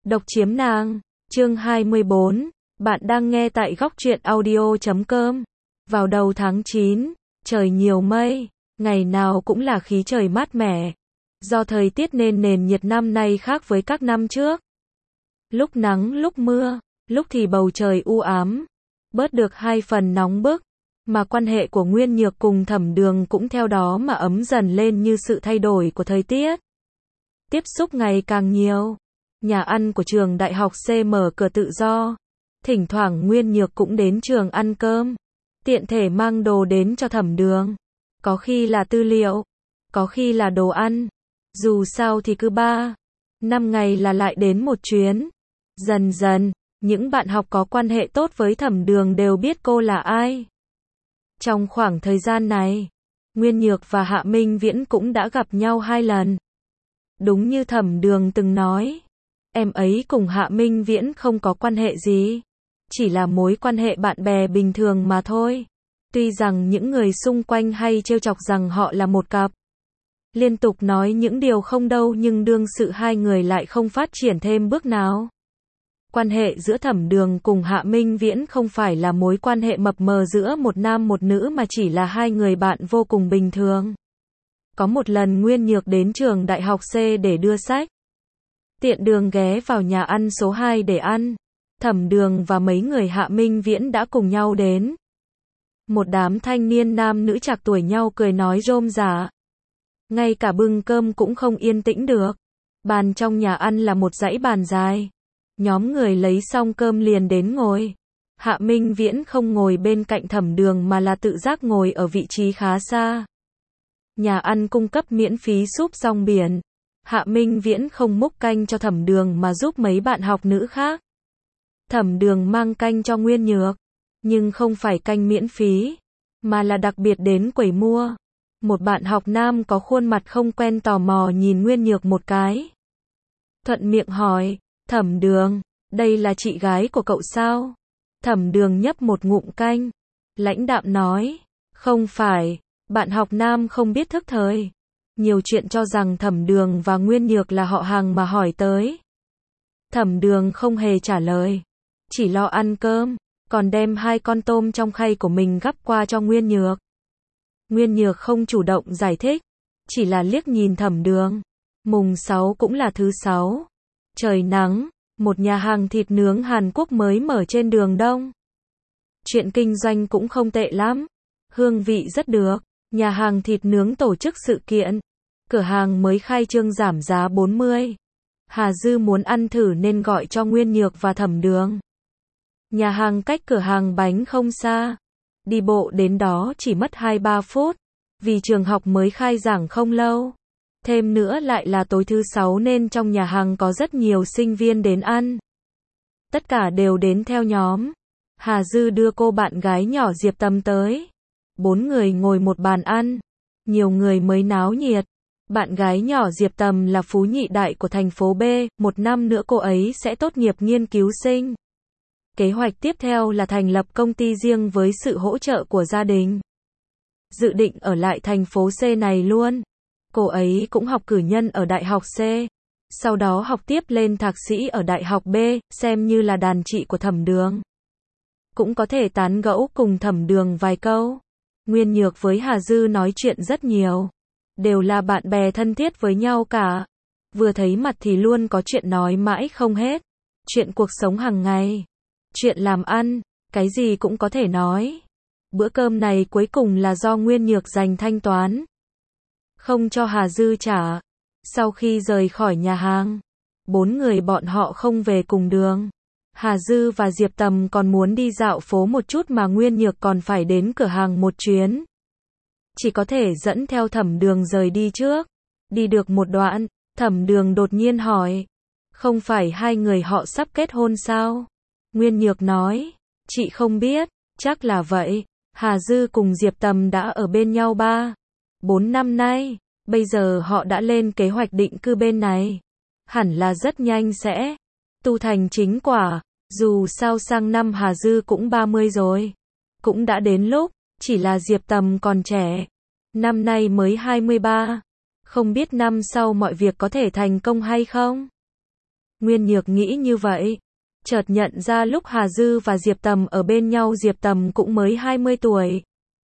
Độc chiếm nàng. Chương 24. Bạn đang nghe tại góc truyện audio.com. Vào đầu tháng 9, trời nhiều mây, ngày nào cũng là khí trời mát mẻ. Do thời tiết nên nền nhiệt năm nay khác với các năm trước. Lúc nắng lúc mưa, lúc thì bầu trời u ám, bớt được hai phần nóng bức, mà quan hệ của Nguyên Nhược cùng Thẩm Đường cũng theo đó mà ấm dần lên như sự thay đổi của thời tiết. Tiếp xúc ngày càng nhiều. Nhà ăn của trường đại học C mở cửa tự do. Thỉnh thoảng Nguyên Nhược cũng đến trường ăn cơm. Tiện thể mang đồ đến cho Thẩm Đường. Có khi là tư liệu, có khi là đồ ăn. Dù sao thì cứ 3-5 ngày là lại đến một chuyến. Dần dần, những bạn học có quan hệ tốt với Thẩm Đường đều biết cô là ai. Trong khoảng thời gian này, Nguyên Nhược và Hạ Minh Viễn cũng đã gặp nhau 2 lần. Đúng như Thẩm Đường từng nói, em ấy cùng Hạ Minh Viễn không có quan hệ gì, chỉ là mối quan hệ bạn bè bình thường mà thôi. Tuy rằng những người xung quanh hay trêu chọc rằng họ là một cặp, liên tục nói những điều không đâu, nhưng đương sự hai người lại không phát triển thêm bước nào. Quan hệ giữa Thẩm Đường cùng Hạ Minh Viễn không phải là mối quan hệ mập mờ giữa một nam một nữ mà chỉ là hai người bạn vô cùng bình thường. Có một lần Nguyên Nhược đến trường đại học C để đưa sách. Tiện đường ghé vào nhà ăn số 2 để ăn. Thẩm Đường và mấy người Hạ Minh Viễn đã cùng nhau đến. Một đám thanh niên nam nữ trạc tuổi nhau cười nói rôm rả. Ngay cả bưng cơm cũng không yên tĩnh được. Bàn trong nhà ăn là một dãy bàn dài. Nhóm người lấy xong cơm liền đến ngồi. Hạ Minh Viễn không ngồi bên cạnh Thẩm Đường mà là tự giác ngồi ở vị trí khá xa. Nhà ăn cung cấp miễn phí súp rong biển. Hạ Minh Viễn không múc canh cho Thẩm Đường mà giúp mấy bạn học nữ khác. Thẩm Đường mang canh cho Nguyên Nhược, nhưng không phải canh miễn phí, mà là đặc biệt đến quầy mua. Một bạn học nam có khuôn mặt không quen tò mò nhìn Nguyên Nhược một cái. Thuận miệng hỏi, Thẩm Đường, đây là chị gái của cậu sao? Thẩm Đường nhấp một ngụm canh, lãnh đạm nói, không phải. Bạn học nam không biết thức thời, nhiều chuyện cho rằng Thẩm Đường và Nguyên Nhược là họ hàng mà hỏi tới. Thẩm Đường không hề trả lời, chỉ lo ăn cơm, còn đem 2 con tôm trong khay của mình gắp qua cho Nguyên Nhược. Nguyên Nhược không chủ động giải thích, chỉ là liếc nhìn Thẩm Đường. Mùng 6 cũng là thứ 6. Trời nắng, một nhà hàng thịt nướng Hàn Quốc mới mở trên đường Đông. Chuyện kinh doanh cũng không tệ lắm, hương vị rất được. Nhà hàng thịt nướng tổ chức sự kiện. Cửa hàng mới khai trương giảm giá 40. Hà Dư muốn ăn thử nên gọi cho Nguyên Nhược và Thẩm Đường. Nhà hàng cách cửa hàng bánh không xa. Đi bộ đến đó chỉ mất 2-3 phút. Vì trường học mới khai giảng không lâu. Thêm nữa lại là tối thứ 6 nên trong nhà hàng có rất nhiều sinh viên đến ăn. Tất cả đều đến theo nhóm. Hà Dư đưa cô bạn gái nhỏ Diệp Tầm tới. 4 người ngồi một bàn ăn. Nhiều người mới náo nhiệt. Bạn gái nhỏ Diệp Tầm là phú nhị đại của thành phố B, 1 năm nữa cô ấy sẽ tốt nghiệp nghiên cứu sinh. Kế hoạch tiếp theo là thành lập công ty riêng với sự hỗ trợ của gia đình. Dự định ở lại thành phố C này luôn. Cô ấy cũng học cử nhân ở đại học C. Sau đó học tiếp lên thạc sĩ ở đại học B, xem như là đàn chị của Thẩm Đường. Cũng có thể tán gẫu cùng Thẩm Đường vài câu. Nguyên Nhược với Hà Dư nói chuyện rất nhiều. Đều là bạn bè thân thiết với nhau cả. Vừa thấy mặt thì luôn có chuyện nói mãi không hết. Chuyện cuộc sống hàng ngày. Chuyện làm ăn. Cái gì cũng có thể nói. Bữa cơm này cuối cùng là do Nguyên Nhược dành thanh toán. Không cho Hà Dư trả. Sau khi rời khỏi nhà hàng, 4 người bọn họ không về cùng đường. Hà Dư và Diệp Tầm còn muốn đi dạo phố một chút mà Nguyên Nhược còn phải đến cửa hàng một chuyến. Chỉ có thể dẫn theo Thẩm Đường rời đi trước. Đi được một đoạn, Thẩm Đường đột nhiên hỏi. Không phải hai người họ sắp kết hôn sao? Nguyên Nhược nói. Chị không biết, chắc là vậy. Hà Dư cùng Diệp Tầm đã ở bên nhau 3-4 năm nay. Bây giờ họ đã lên kế hoạch định cư bên này. Hẳn là rất nhanh sẽ tu thành chính quả. Dù sao sang năm Hà Dư cũng 30 rồi. Cũng đã đến lúc, chỉ là Diệp Tầm còn trẻ. Năm nay mới 23. Không biết năm sau mọi việc có thể thành công hay không? Nguyên Nhược nghĩ như vậy. Chợt nhận ra lúc Hà Dư và Diệp Tầm ở bên nhau Diệp Tầm cũng mới 20 tuổi.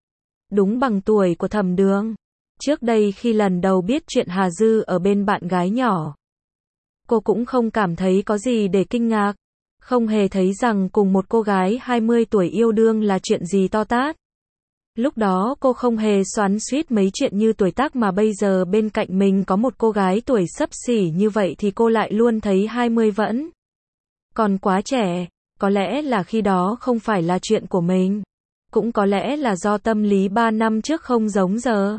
Đúng bằng tuổi của Thẩm Đường. Trước đây khi lần đầu biết chuyện Hà Dư ở bên bạn gái nhỏ, cô cũng không cảm thấy có gì để kinh ngạc. Không hề thấy rằng cùng một cô gái 20 tuổi yêu đương là chuyện gì to tát. Lúc đó cô không hề xoắn xuýt mấy chuyện như tuổi tác mà bây giờ bên cạnh mình có một cô gái tuổi xấp xỉ như vậy thì cô lại luôn thấy 20 vẫn còn quá trẻ. Có lẽ là khi đó không phải là chuyện của mình. Cũng có lẽ là do tâm lý 3 năm trước không giống giờ.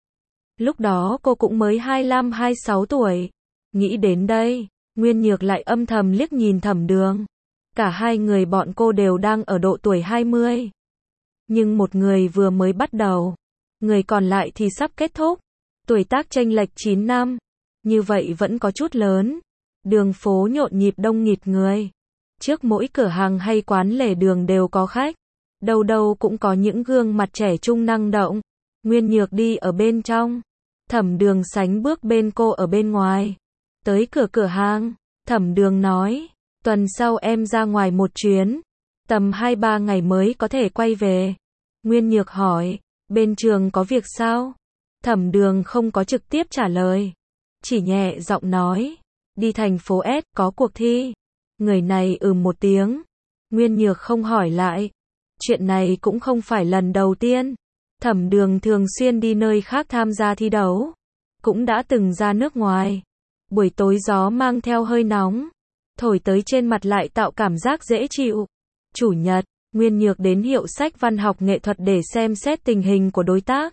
Lúc đó cô cũng mới 25-26 tuổi. Nghĩ đến đây, Nguyên Nhược lại âm thầm liếc nhìn Thẩm Đường. Cả hai người bọn cô đều đang ở độ tuổi 20. Nhưng một người vừa mới bắt đầu, người còn lại thì sắp kết thúc. Tuổi tác chênh lệch 9 năm. Như vậy vẫn có chút lớn. Đường phố nhộn nhịp đông nghịt người. Trước mỗi cửa hàng hay quán lề đường đều có khách. Đâu đâu cũng có những gương mặt trẻ trung năng động. Nguyên Nhược đi ở bên trong. Thẩm Đường sánh bước bên cô ở bên ngoài. Tới cửa hàng, Thẩm Đường nói, tuần sau em ra ngoài một chuyến. Tầm 2-3 ngày mới có thể quay về. Nguyên Nhược hỏi, bên trường có việc sao? Thẩm Đường không có trực tiếp trả lời. Chỉ nhẹ giọng nói, đi thành phố S có cuộc thi. Người này một tiếng. Nguyên Nhược không hỏi lại. Chuyện này cũng không phải lần đầu tiên. Thẩm Đường thường xuyên đi nơi khác tham gia thi đấu. Cũng đã từng ra nước ngoài. Buổi tối gió mang theo hơi nóng. Thổi tới trên mặt lại tạo cảm giác dễ chịu. Chủ nhật, Nguyên Nhược đến hiệu sách văn học nghệ thuật để xem xét tình hình của đối tác.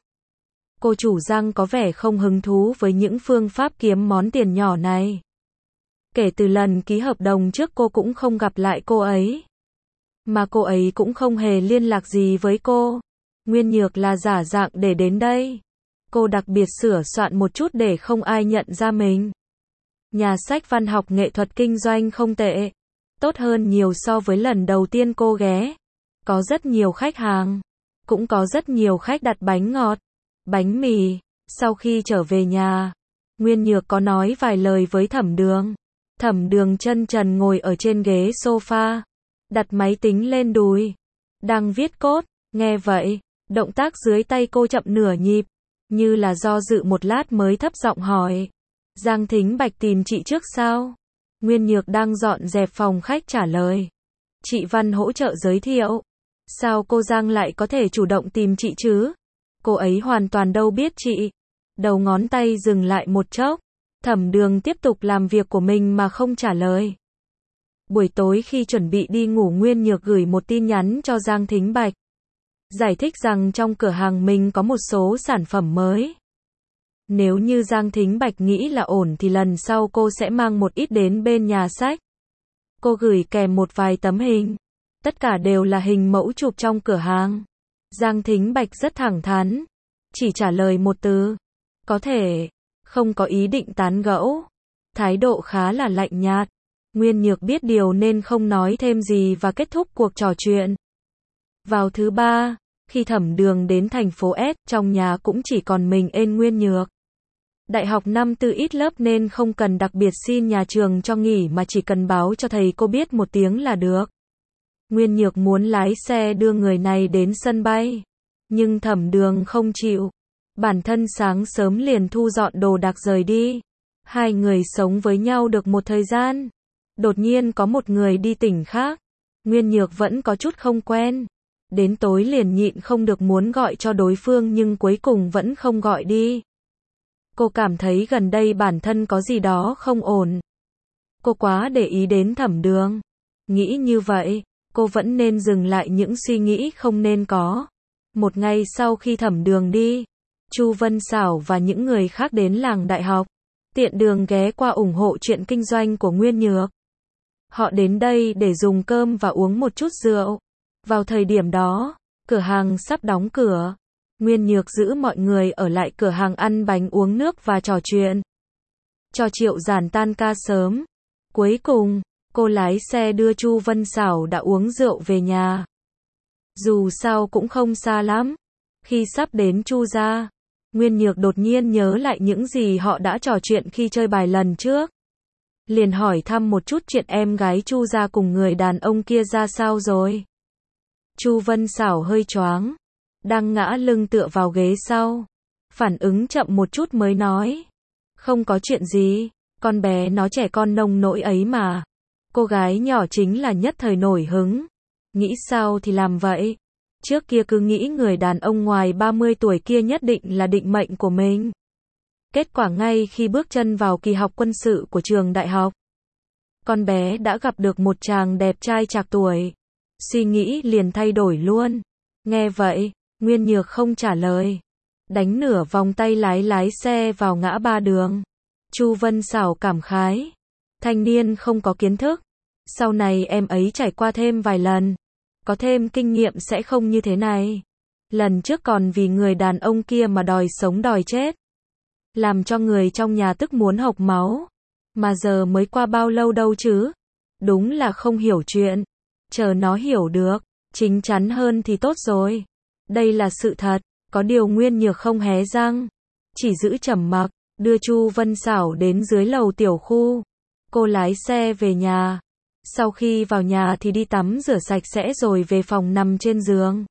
Cô chủ Giang có vẻ không hứng thú với những phương pháp kiếm món tiền nhỏ này. Kể từ lần ký hợp đồng trước cô cũng không gặp lại cô ấy. Mà cô ấy cũng không hề liên lạc gì với cô. Nguyên Nhược là giả dạng để đến đây. Cô đặc biệt sửa soạn một chút để không ai nhận ra mình. Nhà sách văn học nghệ thuật kinh doanh không tệ. Tốt hơn nhiều so với lần đầu tiên cô ghé. Có rất nhiều khách hàng. Cũng có rất nhiều khách đặt bánh ngọt, bánh mì. Sau khi trở về nhà, Nguyên Nhược có nói vài lời với Thẩm Đường. Thẩm Đường chân trần ngồi ở trên ghế sofa, đặt máy tính lên đùi, đang viết code. Nghe vậy, động tác dưới tay cô chậm nửa nhịp, như là do dự một lát mới thấp giọng hỏi, Giang Thính Bạch tìm chị trước sao? Nguyên Nhược đang dọn dẹp phòng khách trả lời, chị Văn hỗ trợ giới thiệu. Sao cô Giang lại có thể chủ động tìm chị chứ? Cô ấy hoàn toàn đâu biết chị. Đầu ngón tay dừng lại một chốc. Thẩm Đường tiếp tục làm việc của mình mà không trả lời. Buổi tối khi chuẩn bị đi ngủ Nguyên Nhược gửi một tin nhắn cho Giang Thính Bạch. Giải thích rằng trong cửa hàng mình có một số sản phẩm mới. Nếu như Giang Thính Bạch nghĩ là ổn thì lần sau cô sẽ mang một ít đến bên nhà sách. Cô gửi kèm một vài tấm hình. Tất cả đều là hình mẫu chụp trong cửa hàng. Giang Thính Bạch rất thẳng thắn. Chỉ trả lời một từ. Có thể. Không có ý định tán gẫu. Thái độ khá là lạnh nhạt. Nguyên Nhược biết điều nên không nói thêm gì và kết thúc cuộc trò chuyện. Vào thứ ba, khi Thẩm Đường đến thành phố S, trong nhà cũng chỉ còn mình Nguyên Nhược. Đại học năm tư ít lớp nên không cần đặc biệt xin nhà trường cho nghỉ mà chỉ cần báo cho thầy cô biết một tiếng là được. Nguyên Nhược muốn lái xe đưa người này đến sân bay. Nhưng Thẩm Đường không chịu. Bản thân sáng sớm liền thu dọn đồ đạc rời đi. Hai người sống với nhau được một thời gian. Đột nhiên có một người đi tỉnh khác. Nguyên Nhược vẫn có chút không quen. Đến tối liền nhịn không được muốn gọi cho đối phương nhưng cuối cùng vẫn không gọi đi. Cô cảm thấy gần đây bản thân có gì đó không ổn. Cô quá để ý đến Thẩm Đường. Nghĩ như vậy, cô vẫn nên dừng lại những suy nghĩ không nên có. Một ngày sau khi Thẩm Đường đi, Chu Vân Xảo và những người khác đến làng đại học. Tiện đường ghé qua ủng hộ chuyện kinh doanh của Nguyên Nhược. Họ đến đây để dùng cơm và uống một chút rượu. Vào thời điểm đó, cửa hàng sắp đóng cửa. Nguyên Nhược giữ mọi người ở lại cửa hàng ăn bánh uống nước và trò chuyện. Cho Triệu Giản tan ca sớm. Cuối cùng, cô lái xe đưa Chu Vân Xảo đã uống rượu về nhà. Dù sao cũng không xa lắm. Khi sắp đến Chu gia, Nguyên Nhược đột nhiên nhớ lại những gì họ đã trò chuyện khi chơi bài lần trước. liền hỏi thăm một chút chuyện em gái Chu gia cùng người đàn ông kia ra sao rồi. Chu Vân Xảo hơi choáng, đang ngã lưng tựa vào ghế sau, phản ứng chậm một chút mới nói. Không có chuyện gì, con bé nó trẻ con nông nỗi ấy mà. Cô gái nhỏ chính là nhất thời nổi hứng. Nghĩ sao thì làm vậy. Trước kia cứ nghĩ người đàn ông ngoài 30 tuổi kia nhất định là định mệnh của mình. Kết quả ngay khi bước chân vào kỳ học quân sự của trường đại học, con bé đã gặp được một chàng đẹp trai trạc tuổi. Suy nghĩ liền thay đổi luôn. Nghe vậy, Nguyên Nhược không trả lời. Đánh nửa vòng tay lái xe vào ngã ba đường. Chu Vân Xảo cảm khái. Thanh niên không có kiến thức. Sau này em ấy trải qua thêm vài lần. Có thêm kinh nghiệm sẽ không như thế này. Lần trước còn vì người đàn ông kia mà đòi sống đòi chết. Làm cho người trong nhà tức muốn hộc máu. Mà giờ mới qua bao lâu đâu chứ. Đúng là không hiểu chuyện. Chờ nó hiểu được, chính chắn hơn thì tốt rồi. Đây là sự thật. Có điều Nguyên Nhược không hé răng, chỉ giữ trầm mặc, đưa Chu Vân Xảo đến dưới lầu tiểu khu. Cô lái xe về nhà. Sau khi vào nhà thì đi tắm rửa sạch sẽ rồi về phòng nằm trên giường.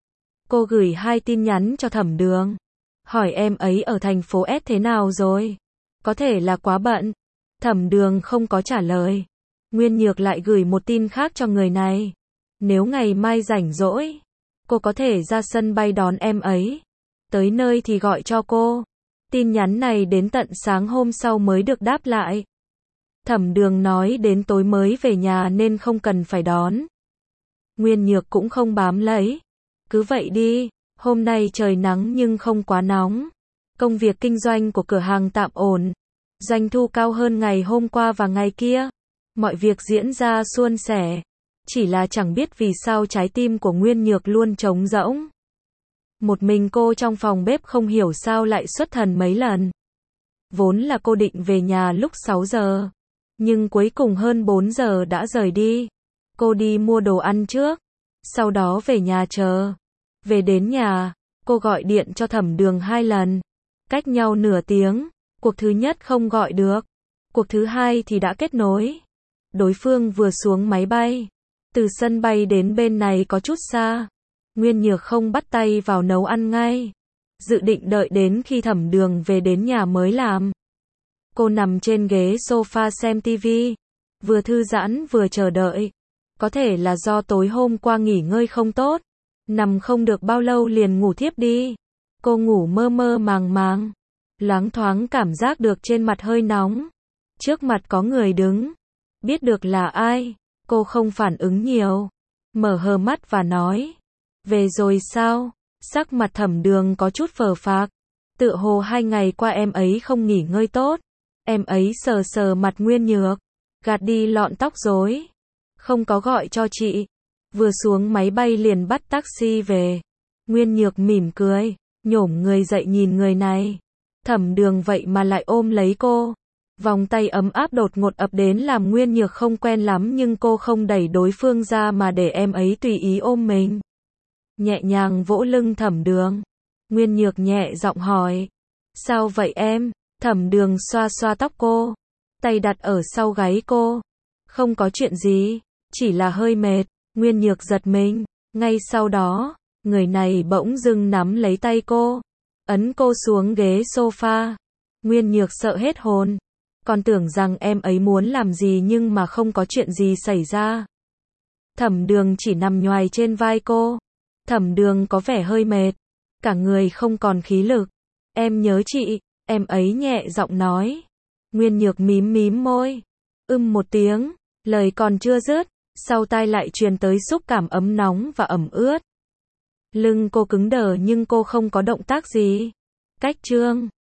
Cô gửi 2 tin nhắn cho Thẩm Đường. Hỏi em ấy ở thành phố S thế nào rồi? Có thể là quá bận. Thẩm Đường không có trả lời. Nguyên Nhược lại gửi một tin khác cho người này. Nếu ngày mai rảnh rỗi, cô có thể ra sân bay đón em ấy. Tới nơi thì gọi cho cô. Tin nhắn này đến tận sáng hôm sau mới được đáp lại. Thẩm Đường nói đến tối mới về nhà nên không cần phải đón. Nguyên Nhược cũng không bám lấy. Cứ vậy đi, hôm nay trời nắng nhưng không quá nóng. Công việc kinh doanh của cửa hàng tạm ổn. Doanh thu cao hơn ngày hôm qua và ngày kia. Mọi việc diễn ra suôn sẻ. Chỉ là chẳng biết vì sao trái tim của Nguyên Nhược luôn trống rỗng. Một mình cô trong phòng bếp không hiểu sao lại xuất thần mấy lần. Vốn là cô định về nhà lúc 6 giờ. Nhưng cuối cùng hơn 4 giờ đã rời đi. Cô đi mua đồ ăn trước. Sau đó về nhà chờ. Về đến nhà, cô gọi điện cho Thẩm Đường 2 lần. Cách nhau nửa tiếng. Cuộc thứ nhất không gọi được. Cuộc thứ hai thì đã kết nối. Đối phương vừa xuống máy bay. Từ sân bay đến bên này có chút xa. Nguyên Nhược không bắt tay vào nấu ăn ngay. Dự định đợi đến khi Thẩm Đường về đến nhà mới làm. Cô nằm trên ghế sofa xem tivi. Vừa thư giãn vừa chờ đợi. Có thể là do tối hôm qua nghỉ ngơi không tốt. Nằm không được bao lâu liền ngủ thiếp đi. Cô ngủ mơ mơ màng màng. Loáng thoáng cảm giác được trên mặt hơi nóng. Trước mặt có người đứng. Biết được là ai. Cô không phản ứng nhiều. Mở hờ mắt và nói. Về rồi sao? Sắc mặt Thẩm Đường có chút phờ phạc. Tựa hồ 2 ngày qua em ấy không nghỉ ngơi tốt. Em ấy sờ sờ mặt Nguyên Nhược. Gạt đi lọn tóc rối. Không có gọi cho chị. Vừa xuống máy bay liền bắt taxi về. Nguyên Nhược mỉm cười. Nhổm người dậy nhìn người này. Thẩm Đường vậy mà lại ôm lấy cô. Vòng tay ấm áp đột ngột ập đến làm Nguyên Nhược không quen lắm nhưng cô không đẩy đối phương ra mà để em ấy tùy ý ôm mình. Nhẹ nhàng vỗ lưng Thẩm Đường. Nguyên Nhược nhẹ giọng hỏi. Sao vậy em? Thẩm Đường xoa xoa tóc cô. Tay đặt ở sau gáy cô. Không có chuyện gì. Chỉ là hơi mệt. Nguyên Nhược giật mình. Ngay sau đó, người này bỗng dưng nắm lấy tay cô. Ấn cô xuống ghế sofa. Nguyên Nhược sợ hết hồn. Còn tưởng rằng em ấy muốn làm gì nhưng mà không có chuyện gì xảy ra. Thẩm Đường chỉ nằm nhoài trên vai cô. Thẩm Đường có vẻ hơi mệt. Cả người không còn khí lực. Em nhớ chị. Em ấy nhẹ giọng nói. Nguyên Nhược mím mím môi. Một tiếng. Lời còn chưa dứt. Sau tai lại truyền tới xúc cảm ấm nóng và ẩm ướt. Lưng cô cứng đờ nhưng cô không có động tác gì. Cách chương